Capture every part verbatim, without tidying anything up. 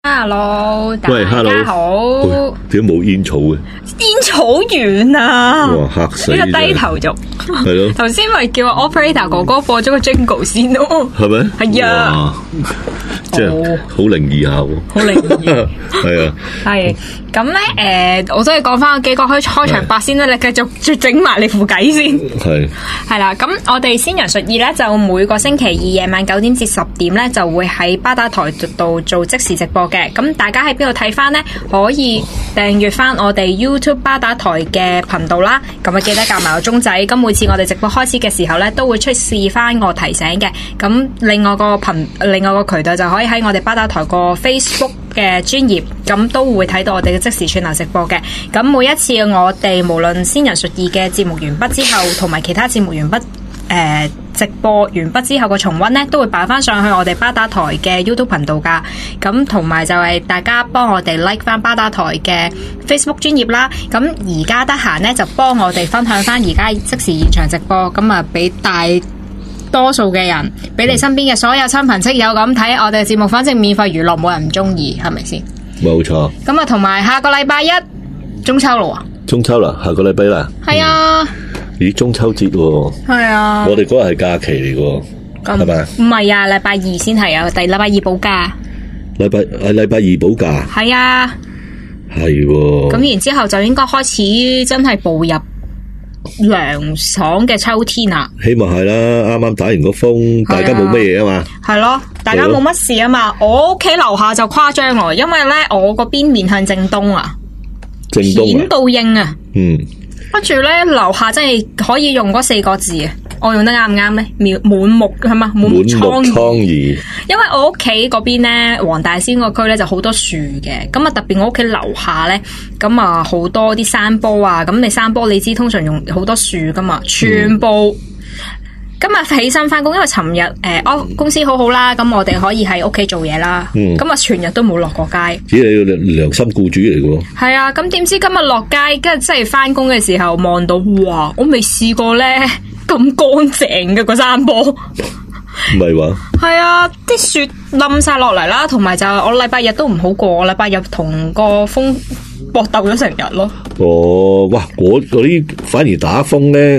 Hello，大喂，hello， 家好。 點解冇煙草嘅？ 煙草完啊！ 哇，嚇死！ 呢個低頭族係咯。 頭先咪叫我 operator 哥哥播咗個 jingle 先咯。 係咪？ 係啊。 即係好靈異下喎。 好靈異。 係啊。 係咁咧，誒，我都係講翻個幾個開開場白先啦。你繼續再整埋你副計先。 係。 係啦，咁我哋先人述意咧，就每個星期二夜晚九點至十點咧，就會喺巴打台度做即時直播嘅。咁大家喺邊度睇翻呢？可以訂閱翻我哋 YouTube 巴打台嘅頻道啦。咁啊，記得夾埋個鐘仔。咁每次我哋直播開始嘅時候咧，都會出示翻個提醒嘅。咁另外個頻，另外個渠道就可以喺我哋巴打台個 Facebook 嘅專頁，咁都會睇到我哋嘅即時串流直播嘅。咁每一次我哋無論先人述意嘅節目完畢之後，同埋其他節目完畢。誒、呃，直播完畢之後個重溫呢，都會擺翻上去我哋巴打台嘅 YouTube 頻道噶。咁同埋就係大家幫我哋 like 翻巴打台嘅 Facebook 專頁啦。咁而家得閒呢，就幫我哋分享翻而家即時現場直播，咁啊俾大多數嘅人，俾你身邊嘅所有親朋戚友咁睇我哋嘅節目，反正免費娛樂，冇人唔中意，係咪先？ 冇錯。咁啊，同埋下個禮拜一中秋咯喎！ 中秋啦，下個禮拜啦。係啊。嗯咦，中秋節喎？係啊，我哋嗰日係假期嚟嘅，係咪？ 唔係啊，禮拜二先係啊，第禮拜二補假。 禮拜係禮拜二補假。係啊，係。 咁然之後就應該開始真係步入涼爽嘅秋天啦。 希望係啦，啱啱打完個風，大家冇乜嘢啊嘛。係咯， 大家冇乜事啊嘛。我屋企樓下就誇張咯，因為咧我嗰邊面向正東啊， 正東顯倒映啊。 嗯。 跟住咧，樓下真係可以用嗰四個字啊！我用得啱唔啱咧？滿滿目係嘛？滿目瘡痍。因為我屋企嗰邊咧，黃大仙個區咧就好多樹嘅，咁啊特別我屋企樓下咧，咁啊好多啲山坡啊，咁你山坡你知通常用好多樹噶嘛，全部。嗯今日起身翻工，因為尋日誒，我、呃、公司好好啦，咁我哋可以喺屋企做嘢啦。嗯，今日全日都冇落過街。 只係你良心僱主嚟嘅喎。係啊，咁點知今日落街，跟住真係翻工嘅時候望到，哇！我未試過咧咁乾淨嘅個山坡。 唔係話？係啊，啲雪冧晒落嚟啦，同埋就我禮拜日都唔好過，我禮拜日同個風搏鬥咗成日咯。 哦，哇！嗰啲反而打風咧。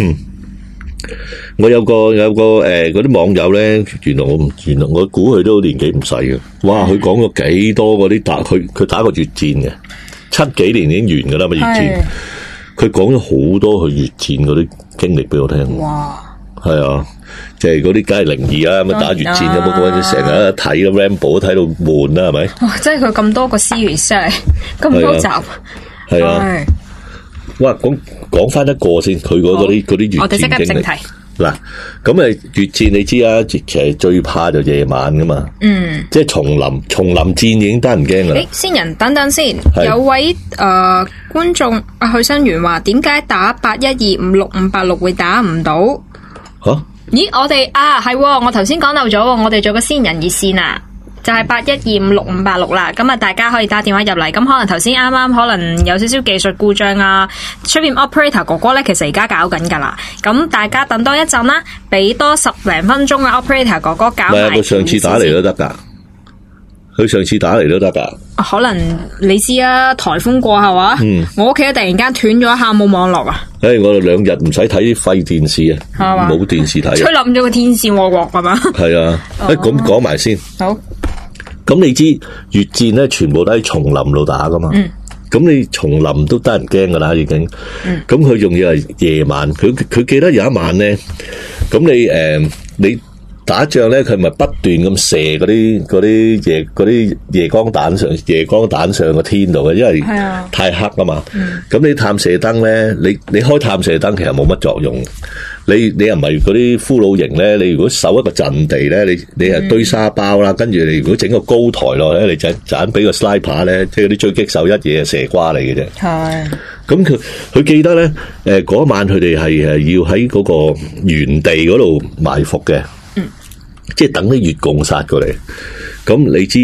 我有個有個誒嗰啲網友咧，原來我唔原來我估佢都年紀唔細嘅，哇！佢講咗幾多嗰啲打佢佢打過越戰嘅，七幾年已經完噶啦嘛越戰，佢講咗好多佢越戰嗰啲經歷俾我聽。哇！係啊，即係嗰啲梗係靈異啦，咁打越戰有冇嗰陣成日睇個 Rambo 都睇到悶啦，係咪？ 哇！即係佢咁多個 series 真係咁多集， 係啊。哇，講講翻一個先，佢嗰啲嗰啲越戰經歷。我哋即刻正題。嗱，咁誒越戰你知啊，其實最怕就夜晚噶嘛。嗯。即係叢林，叢林戰已經得人驚噶啦。誒， 先人等等先，有位誒、呃、觀眾阿許新元話：點解打八一二五六五八六會打唔到？吓、啊？咦，我哋啊係，我頭先講漏咗，我哋做個先人熱線啊。就係八一二五六五八六啦，咁啊大家可以打電話入嚟，咁可能頭先啱啱可能有少少技術故障啊，出面 operator 哥哥咧其實而家搞緊噶啦，咁大家等多一陣啦，俾多十零分鐘啊 operator 哥哥搞埋。唔係啊， 佢上次打嚟都得噶，佢上次打嚟都得噶。 可能你知啊，颱風過後啊，嗯、我屋企突然間斷咗一下冇網絡啊。 誒、欸，我哋兩日唔使睇廢電視啊，冇電視睇。 吹冧咗個天線喎，鑊係嘛？係啊，誒咁講埋先。好。咁你知越戰咧，全部都喺叢林度打噶嘛？咁、嗯、你叢林都得人驚噶啦，已經。咁佢仲要係夜晚，佢佢記得有一晚咧，咁你誒、呃、你打仗咧，佢咪不斷咁射嗰啲嗰啲夜嗰啲夜光彈上夜光彈上個天度嘅，因為太黑啊嘛。咁、嗯、你探射燈咧，你你開探射燈其實冇乜作用。你你又唔係嗰啲俘虜營咧？你如果守一個陣地咧，你你係堆沙包啦，跟住你如果整個高台落咧，你就盞俾個 sniper 咧，即係嗰啲追擊手一嘢射瓜你嘅啫。係。咁佢佢記得咧，誒、呃、嗰晚佢哋係誒要喺嗰個原地嗰度埋伏嘅。嗯。即係等啲越共殺過嚟。咁你知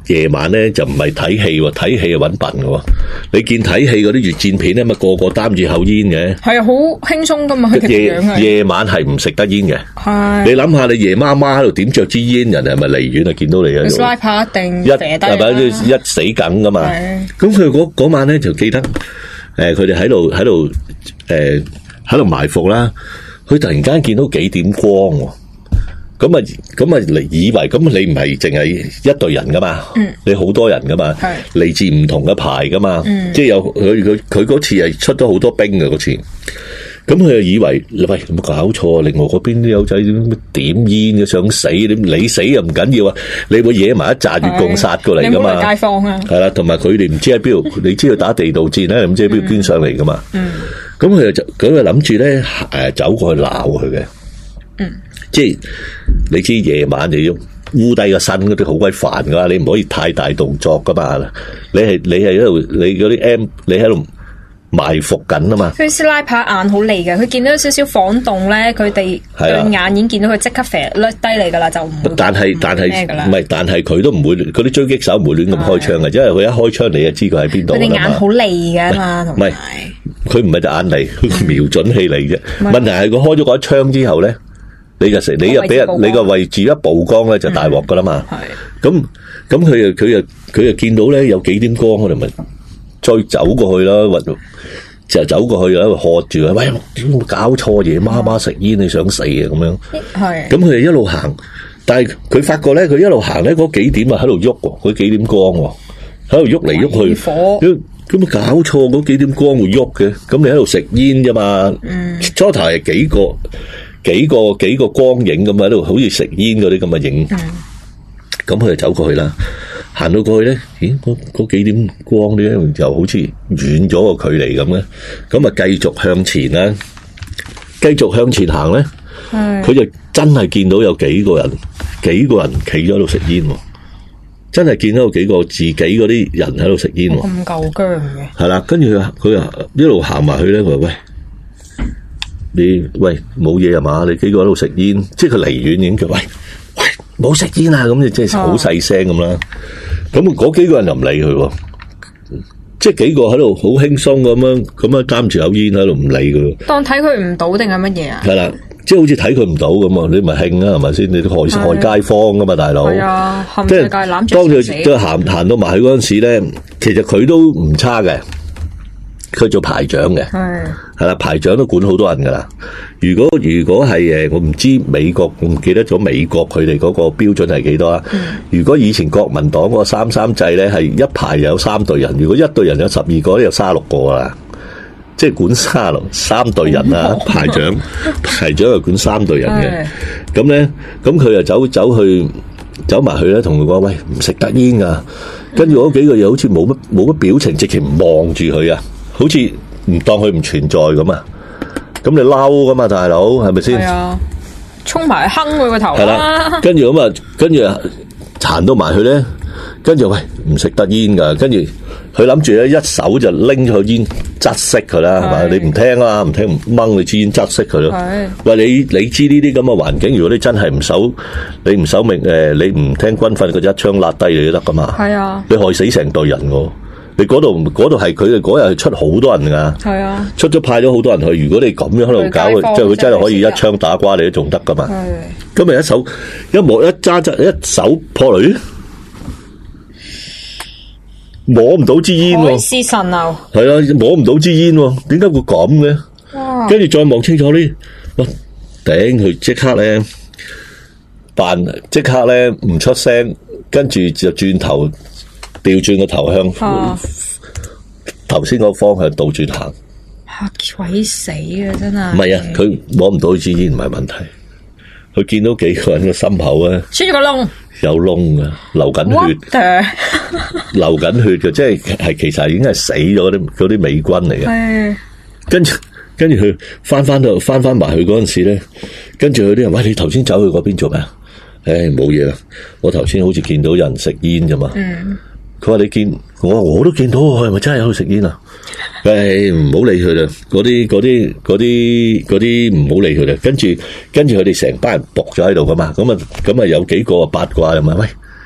夜晚咧就唔係睇戲喎，睇戲係搵笨嘅。你見睇戲嗰啲越戰片咧，咪個個擔住口煙嘅。係啊，好輕鬆噶嘛。夜夜晚係唔食得煙嘅。係。你諗下，你夜媽媽喺度點着支煙，人係咪離遠啊見到你啊？拉拍一定一係咪一死梗噶嘛？咁佢嗰嗰晚咧就記得，誒、呃，佢哋喺度喺度誒喺度埋伏啦。佢突然間見到幾點光喎。咁啊，咁啊，嚟以為咁你唔係淨係一隊人噶嘛？嗯、你好多人噶嘛？嚟自唔同嘅排噶嘛？嗯、即係有佢佢佢嗰次係出咗好多兵嘅嗰次。咁佢就以為喂，有冇搞錯？另外嗰邊啲友仔點煙嘅想死，你你死又唔緊要啊！你會惹埋一紮越共殺過嚟噶嘛？街坊啊，係啦，同埋佢哋唔知喺邊度，你知道打地道戰咧，唔知喺邊度捐上嚟噶嘛？咁佢就咁就諗住咧，誒，走過去鬧佢嘅。嗯，即係你知夜晚就要烏低個身嗰啲好鬼煩噶，你唔可以太大動作噶嘛。你係你係喺度，你嗰啲 M 你喺度埋伏緊啊嘛。佢斯拉帕眼好利嘅，佢見到少少晃動咧，佢哋對眼已經見到佢即刻射甩低嚟噶啦，就唔但係但係唔係，但係佢都唔會，嗰啲狙擊手唔會亂咁開槍嘅，因為佢一開槍你就知佢喺邊度。佢哋眼好利嘅嘛，同埋佢唔係隻眼利，佢瞄準器嚟啫。問題係佢開咗嗰一槍之後咧。你就食，你又俾人，你個位置一曝光咧就大鑊噶啦嘛。咁咁佢又佢又佢又見到咧有幾點光，我哋咪再走過去啦，或就走過去喺度喝住佢，喂，點會搞錯嘢？媽媽食煙你想死啊？咁樣。係。咁佢就一路行，但係佢發覺咧，佢一路行咧嗰幾點啊喺度喐，嗰幾點光喺度喐嚟喐去。火。咁啊搞錯，嗰幾點光會喐嘅？咁你喺度食煙啫嘛。嗯。初頭係幾個。幾個幾個光影咁喺度，好似食煙嗰啲咁嘅影。咁佢就走過去啦，行到過去咧，咦？嗰嗰幾點光咧，又好似遠咗個距離咁咧。咁啊，繼續向前啦，繼續向前行咧。佢就真係見到有幾個人，幾個人企咗喺度食煙。真係見到有幾個自己嗰啲人喺度食煙。咁夠薑嘅。係啦，跟住佢佢啊一路行埋去咧，佢話喂。你喂冇嘢啊嘛？你幾個喺度食煙，即係佢離遠已經叫喂喂冇食煙啊！咁你即係好細聲咁啦。咁嗰幾個人又唔理佢，即係幾個喺度好輕鬆咁樣咁樣擔住口煙喺度唔理佢。當睇佢唔到定係乜嘢啊？係啦，即係好似睇佢唔到咁啊！你咪興啊，係咪先？你都害害街坊噶嘛，大佬。係啊，即係當佢即係行行到埋去嗰陣時咧，其實佢都唔差嘅。佢做排長嘅，係係啦，排長都管好多人噶啦。如果如果係誒，我唔知美國，我唔記得咗美國佢哋嗰個標準係幾多啦。嗯、如果以前國民黨嗰個三三制咧，係一排有三隊人，如果一隊人有十二個咧，有卅六個啦，即係管卅六三隊人啊。排長排長又管三隊人嘅，咁咧咁佢又走走去走埋去咧，同佢講喂，唔食得煙噶。跟住嗰幾個嘢好似冇乜冇乜表情，直情望住佢啊。好似唔當佢唔存在咁啊！咁你嬲噶嘛，大佬係咪先？係啊，衝埋去哼佢個頭啦！係啦，跟住咁啊，跟住行到埋去咧，跟住喂唔食得煙噶，跟住佢諗住咧一手就拎咗個煙窒熄佢啦，係咪？你唔聽啊，唔聽唔掹你支煙窒熄佢咯。喂，你你知呢啲咁嘅環境，如果你真係唔守，你唔守命誒，你唔聽軍訓，佢一槍辣低你都得噶嘛。係啊，你害死成隊人喎！你嗰度嗰度係佢哋嗰日出好多人噶，係啊，出咗派咗好多人去。如果你咁樣喺度搞，即係佢真係可以一槍打瓜你都仲得噶嘛。今日一手一摸一揸揸一手破雷，摸唔到支煙喎。海市蜃樓係啊，摸唔到支煙喎，點解會咁嘅？跟住再望清楚啲，哇！頂佢即刻咧扮，即刻咧唔出聲，跟住就轉頭。調轉個頭向頭先個方向倒轉行，嚇鬼死啊！真係唔係啊！佢摸唔到支煙唔係問題，佢見到幾個人個心口咧，穿咗個窿，有窿啊，流緊血，the? 流緊血嘅，即係係其實已經係死咗嗰啲嗰啲美軍嚟嘅。跟住跟住佢翻翻到翻翻埋去嗰陣時咧，跟住佢啲人喂，你頭先走去嗰邊做咩啊？誒冇嘢啦，我頭先好似見到有人食煙啫嘛。嗯佢話你見我我都見到佢係咪真係喺度食煙啊？誒唔好理佢啦，嗰啲嗰啲嗰啲嗰啲唔好理佢啦。跟住跟住佢哋成班人仆咗喺度噶嘛，咁啊咁啊有幾個八卦又問喂，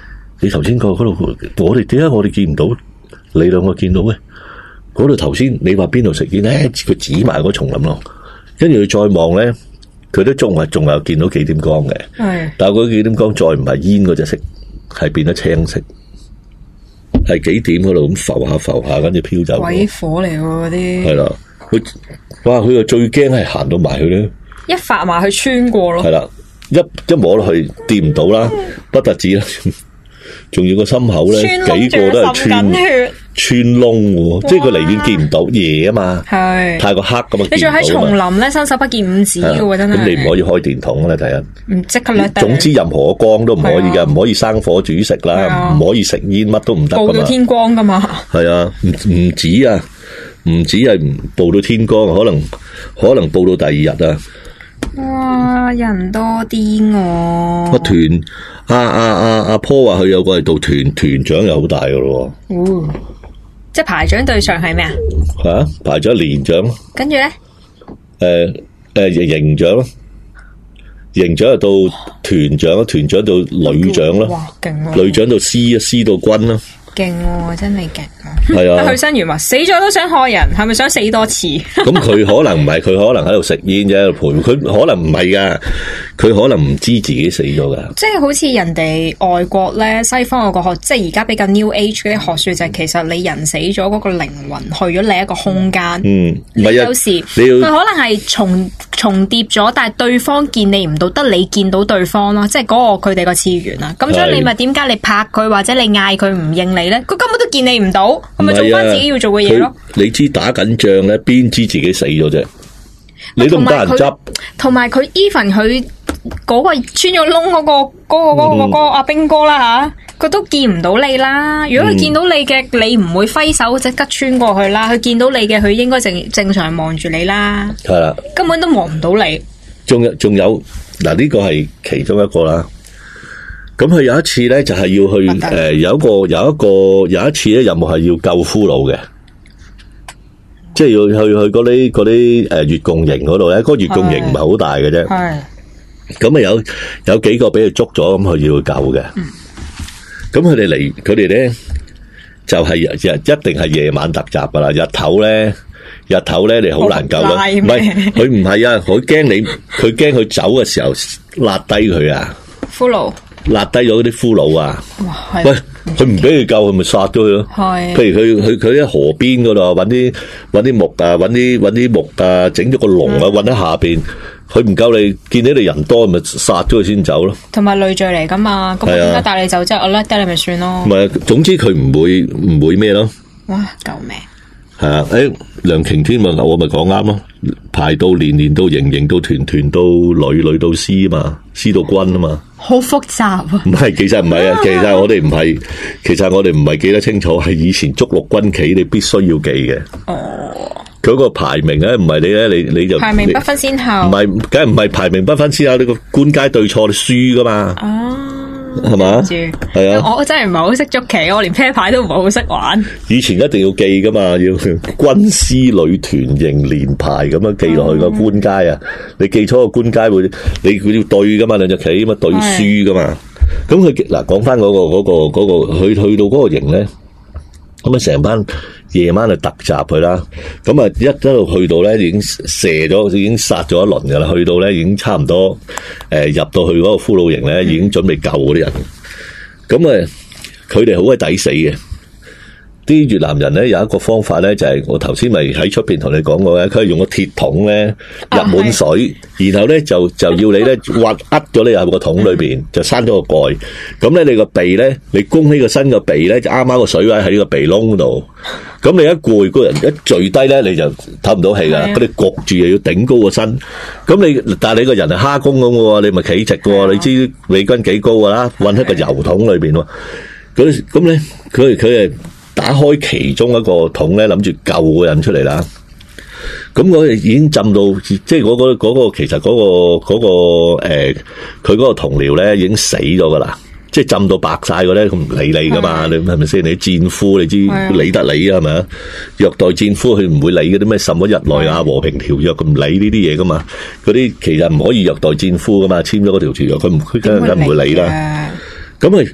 你頭先講嗰度，我哋點解我哋見唔到？你兩個見到嘅？嗰度頭先你話邊度食煙咧？佢指埋嗰叢林咯，跟住佢再望咧，佢都仲係仲有見到幾點光嘅。係，但係嗰幾點光再唔係煙嗰隻色，係變咗青色，係幾點嗰度咁浮下浮下，跟住飄走。 鬼火嚟喎嗰啲。係啦，佢哇，佢又最驚係行到埋去咧， 一發埋去穿過咯。 係啦，一一摸落去掂唔到啦，不特止啦，仲要個心口咧，幾個都係穿穿窿喎，即係佢離遠見唔到嘢啊嘛，係太過黑咁啊！ 你仲喺叢林咧，伸手不見五指嘅喎，真係。咁你唔可以開電筒啦，第一。唔即刻咧。 總之任何光都唔可以嘅，唔可以生火煮食啦，唔可以食煙，乜都唔得噶嘛。報到天光噶嘛。係啊，唔唔止啊，唔止係唔報到天光，可能可能報到第二日啊。 哇！人多啲喎。 個團阿阿阿阿坡話佢有個係做團團長又好大噶咯。 哦。即係排長對上係咩啊？ 吓，排咗連長。 跟住咧， 誒誒營長咯，營長又到團長，團長到旅長咯。哇，勁啊！旅長到師啊，師到軍咯。 勁喎，真係勁啊！ 係啊， 許新元話死咗都想害人，係咪想死多次？ 咁佢可能唔係，佢可能喺度食煙啫，陪佢可能唔係噶，佢可能唔知自己死咗噶。 即係好似人哋外國咧，西方有個學，即係而家比較 New Age 嗰啲學說就係，其實你人死咗嗰個靈魂去咗另一個空間。嗯，唔係啊，有時佢可能係重重疊咗，但係對方見你唔到，得你見到對方咯，即係嗰個佢哋個次元啊。咁所以你咪點解你拍佢或者你嗌佢唔應你咧？佢根本都見你唔到，係咪做翻自己要做嘅嘢咯？ 你知打緊仗咧，邊知自己死咗啫？你都唔得人執。 同埋佢 even 佢嗰個穿咗窿嗰個嗰、嗰個嗰、嗰個、嗰個阿兵哥啦吓，佢都見唔到你啦。如果佢見到你嘅，嗯、你唔會揮手即刻穿過去啦。佢見到你嘅，佢應該正正常望住你啦。係啦，根本都望唔到你。 仲有仲有嗱，呢個係其中一個啦。咁佢有一次咧，就係、是、要去誒、呃，有一個有一個有一次咧，任務係要救俘虜嘅，即係要去去嗰啲嗰啲誒越共營嗰度咧。嗰、那個越共營唔係好大嘅啫。係咁啊，有有幾個俾佢捉咗，咁佢要去救嘅。咁佢哋嚟，佢哋咧就係、是、日日一定係夜晚突襲噶啦。日頭咧，日頭咧你好難救啦。唔係佢唔係啊，佢驚你，佢驚佢走嘅時候拉低佢啊。 俘虜。 拉低咗嗰啲俘虜啊！喂，佢唔俾佢救，佢咪殺咗佢咯？係。譬如佢佢佢喺河邊嗰度搵啲搵啲木啊，搵啲搵啲木啊，整咗個籠啊，搵喺下邊。佢唔夠你，見到你人多，咪殺咗佢先走咯。同埋累贅嚟噶嘛？咁點解帶你走即係我甩低你咪算咯？唔係，總之佢唔會唔會咩咯？哇！救命！係啊，誒，梁擎天問我咪講啱咯，排到年年到營營到團團到旅旅到師嘛，師到軍啊嘛。好複雜啊！唔係，其實唔係啊，其實我哋唔係，其實我哋唔係記得清楚，係以前捉陸軍旗，你必須要記嘅。哦，佢個排名咧，唔係你咧，你你就排名不分先後，唔係，梗係唔係排名不分先後，你個官階對錯，你輸噶嘛。哦。係嘛？係啊！我真係唔係好識捉棋，我連啤牌都唔係好識玩。以前一定要記噶嘛，要軍師旅團營連排咁樣記落去個官階啊！你記錯個官階會，你佢要對噶嘛，兩隻棋咁啊對輸噶嘛。咁佢嗱講翻嗰個嗰、嗰個、嗰個去去到嗰個營咧，咁啊成班夜晚就突襲佢啦。咁啊一一路去到咧，已經射咗，已經殺咗一輪噶啦。去到咧已經差唔多，誒、呃、入到去嗰個俘虜營咧，已經準備救嗰啲人。咁啊，佢哋好鬼抵死嘅。啲越南人咧有一個方法咧，就係、是、我頭先咪喺出邊同你講過嘅，佢係用個鐵桶咧入滿水，啊、然後咧就就要你咧挖呃咗你入個桶裏邊，就閂咗個蓋。咁咧你個鼻咧，你弓起個身個鼻咧，就啱啱個水位喺呢個鼻窿度。咁你一攰個人一墜低咧，你就唞唔到氣噶。佢哋焗住又要頂高個身。咁你但係你個人係蝦公咁嘅，你咪企直嘅。你知美軍幾高噶啦？韞喺個油桶裏邊喎。咁咁咧，佢佢係。打開其中一個桶咧，諗住救個人出嚟啦。咁我哋已經浸到，即係嗰個嗰個其實嗰個嗰個誒，佢嗰個同僚咧已經死咗噶啦。即係浸到白晒嘅咧，佢唔理你噶嘛？你係咪先？你戰俘，你知理得你啊？係咪啊？虐待戰俘，佢唔會理嗰啲咩什麼日內瓦和平條約，佢唔理呢啲嘢噶嘛？嗰啲其實唔可以虐待戰俘噶嘛？簽咗嗰條條約，佢唔佢梗係唔會理啦。咁佢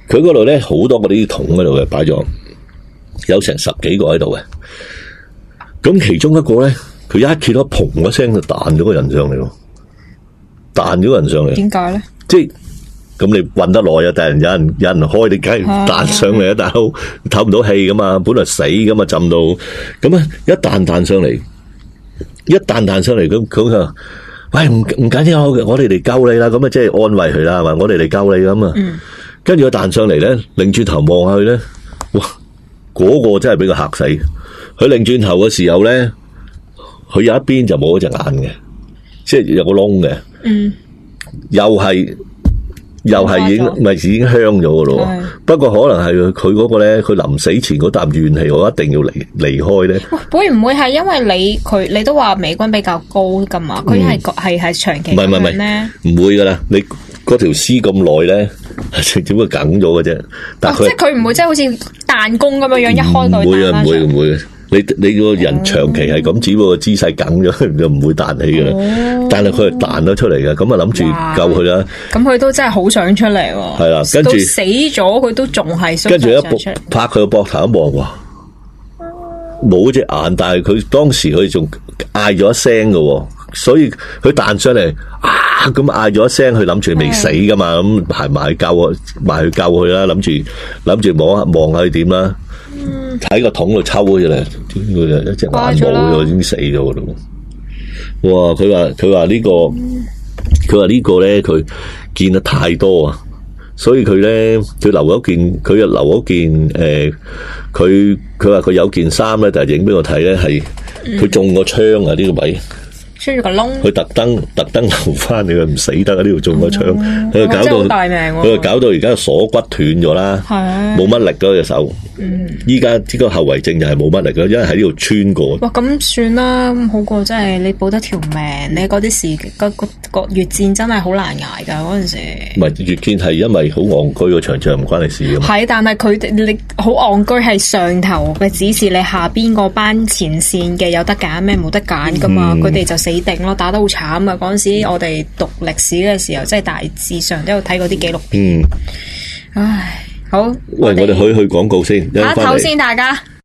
佢嗰度咧好多嗰啲桶喺度嘅，擺咗有成十幾個喺度嘅。咁其中一個咧，佢一見到砰一聲就彈咗個人上嚟咯，彈咗個人上嚟。點解咧？即係咁你運得耐啊，但係有人有人開，你梗係彈上嚟啊！大佬唞唔到氣噶嘛，本來死噶嘛，浸到咁啊！一彈彈上嚟，一彈彈上嚟，咁佢就喂唔唔緊要，我哋嚟救你啦！咁啊，即係安慰佢啦，係嘛？我哋嚟救你咁啊！跟住佢彈上嚟咧，擰轉頭望下佢咧，哇！嗰個真係俾佢嚇死。佢擰轉頭嘅時候咧，佢有一邊就冇咗隻眼嘅，即係有個窿嘅。嗯，又係。又係已經咪已經香咗嘅咯，不過可能係佢嗰個咧，佢臨死前嗰啖怨氣，我一定要離離開咧。會唔會係因為你佢你都話美軍比較高噶嘛？佢係係係長期唔係唔係咩？唔會噶啦，你嗰條絲咁耐咧，點會梗咗嘅啫？但係、哦、即係佢唔會即係好似彈弓咁樣樣一開到彈翻上。唔會啊，唔會唔會。你你個人長期係咁，只不過姿勢梗咗，就唔會彈起嘅啦。哦、但係佢係彈咗出嚟嘅，咁啊諗住救佢啦。咁佢都真係好想出嚟喎。係啦，跟住死咗，佢都仲係跟住一拍佢個膊頭一望，哇，冇隻眼，但係佢當時佢仲嗌咗一聲嘅，所以佢彈上嚟啊，咁嗌咗一聲，佢諗住未死噶嘛，咁係埋去救，埋去救佢啦，諗住諗住望下望下佢點啦。喺個桶度抽咗嚟，佢就一隻眼冇咗，已經死咗咯。哇！佢話佢話呢個，佢話呢個咧，佢見得太多啊，所以佢咧，佢留咗件，佢又留咗件誒，佢佢話佢有件衫咧，但係影俾我睇咧，係佢中個槍啊呢個位。穿咗個窿，佢特登特登留翻你，佢唔死得啊！呢度中個槍，佢、哦、搞到佢就搞到而家鎖骨斷咗啦，冇乜力嗰隻手。依家呢個後遺症就係冇乜力咯，因為喺呢度穿過。哇！咁算啦，好過真係你保得條命。你嗰啲時嗰個個越戰真係好難捱噶嗰陣時。唔係越戰係因為好戇居個場仗唔關你事噶嘛。係，但係佢哋你好戇居係上頭嘅指示，你下邊個班前線嘅有得揀咩？冇得揀噶嘛，佢哋、嗯、就死定咯，打得好慘啊！嗰陣時我哋讀歷史嘅時候，即係大致上都有睇過啲紀錄片。嗯，唉，好，喂，我哋去去廣告先，下一頭先大家。